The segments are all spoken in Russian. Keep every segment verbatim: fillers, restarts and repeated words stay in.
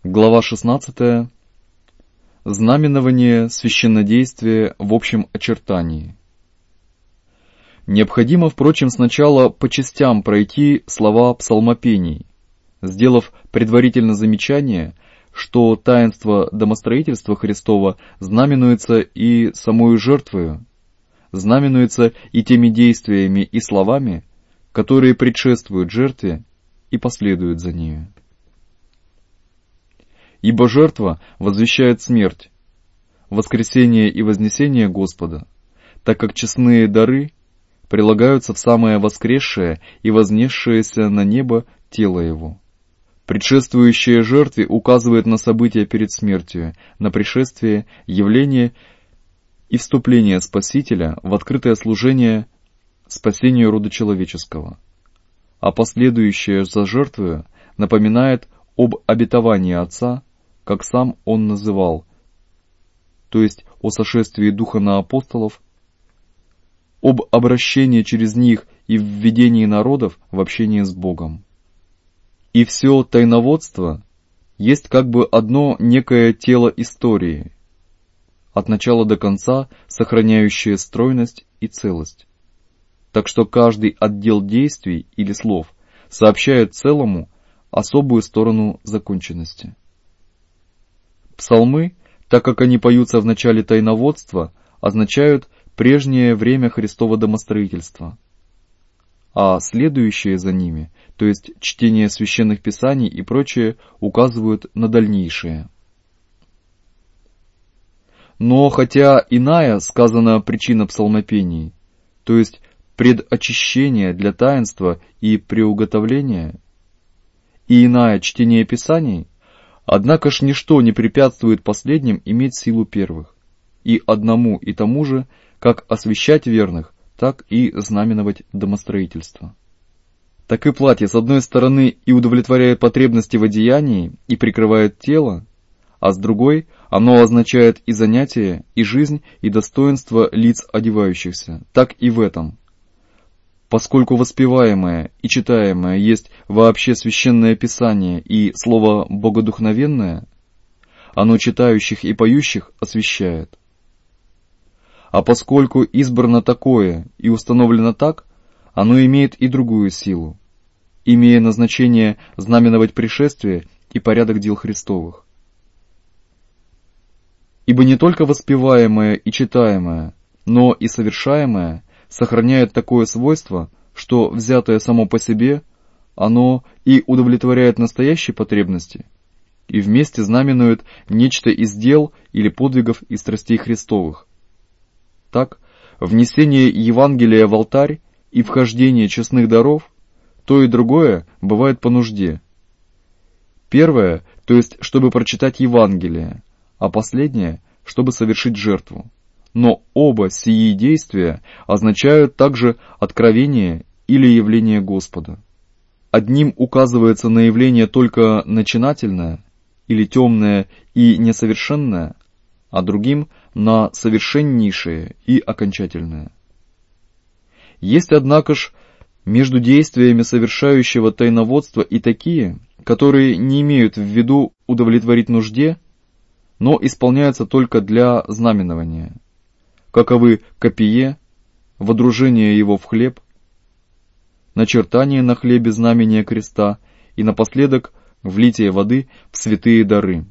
Глава шестнадцатая. Знаменование священнодействия в общем очертании. Необходимо, впрочем, сначала по частям пройти слова псалмопений, сделав предварительно замечание, что таинство домостроительства Христова знаменуется и самою жертвою, знаменуется и теми действиями и словами, которые предшествуют жертве и последуют за нею. Ибо жертва возвещает смерть, воскресение и вознесение Господа, так как честные дары прилагаются в самое воскресшее и вознесшееся на небо тело Его. Предшествующее жертве указывает на события перед смертью, на пришествие, явление и вступление Спасителя в открытое служение спасению рода человеческого, а последующее за жертвою напоминает об обетовании Отца, как сам Он называл, то есть о сошествии Духа на апостолов, об обращении через них и введении народов в общение с Богом. И все тайноводство есть как бы одно некое тело истории, от начала до конца сохраняющее стройность и целость. Так что каждый отдел действий или слов сообщает целому особую сторону законченности. Псалмы, так как они поются в начале тайноводства, означают прежнее время Христова домостроительства, а следующие за ними, то есть чтение священных писаний и прочее, указывают на дальнейшее. Но хотя иная сказана причина псалмопений, то есть предочищение для таинства и приуготовления, и иная чтение писаний, однако ж ничто не препятствует последним иметь силу первых, и одному и тому же, как освящать верных, так и знаменовать домостроительство. Так и платье, с одной стороны, и удовлетворяет потребности в одеянии, и прикрывает тело, а с другой, оно означает и занятие, и жизнь, и достоинство лиц одевающихся, так и в этом. Поскольку воспеваемое и читаемое есть вообще священное писание и слово богодухновенное, оно читающих и поющих освящает. А поскольку избрано такое и установлено так, оно имеет и другую силу, имея назначение знаменовать пришествие и порядок дел Христовых. Ибо не только воспеваемое и читаемое, но и совершаемое сохраняет такое свойство, что, взятое само по себе, оно и удовлетворяет настоящие потребности, и вместе знаменует нечто из дел или подвигов и страстей Христовых. Так, внесение Евангелия в алтарь и вхождение честных даров, то и другое бывает по нужде. Первое, то есть, чтобы прочитать Евангелие, а последнее, чтобы совершить жертву. Но оба сии действия означают также откровение или явление Господа. Одним указывается на явление только начинательное или темное и несовершенное, а другим на совершеннейшее и окончательное. Есть, однако ж, между действиями совершающего тайноводства и такие, которые не имеют в виду удовлетворить нужде, но исполняются только для знаменования, каковы копие, водружение его в хлеб, начертание на хлебе знамения креста и напоследок влитие воды в святые дары.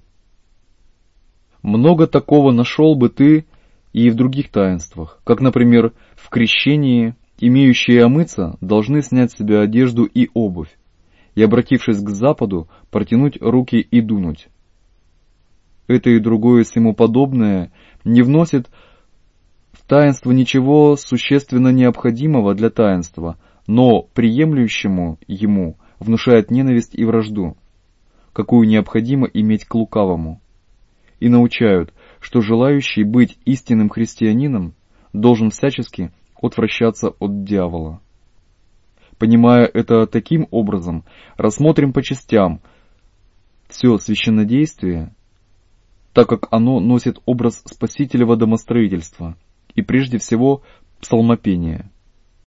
Много такого нашел бы ты и в других таинствах, как, например, в крещении имеющие омыться должны снять с себя одежду и обувь, и, обратившись к западу, протянуть руки и дунуть. Это и другое сему подобное не вносит в таинство ничего существенно необходимого для таинства, но приемлющему ему внушает ненависть и вражду, какую необходимо иметь к лукавому, и научают, что желающий быть истинным христианином должен всячески отвращаться от дьявола. Понимая это таким образом, рассмотрим по частям все священнодействие, так как оно носит образ Спасителева домостроительства и прежде всего псалмопения.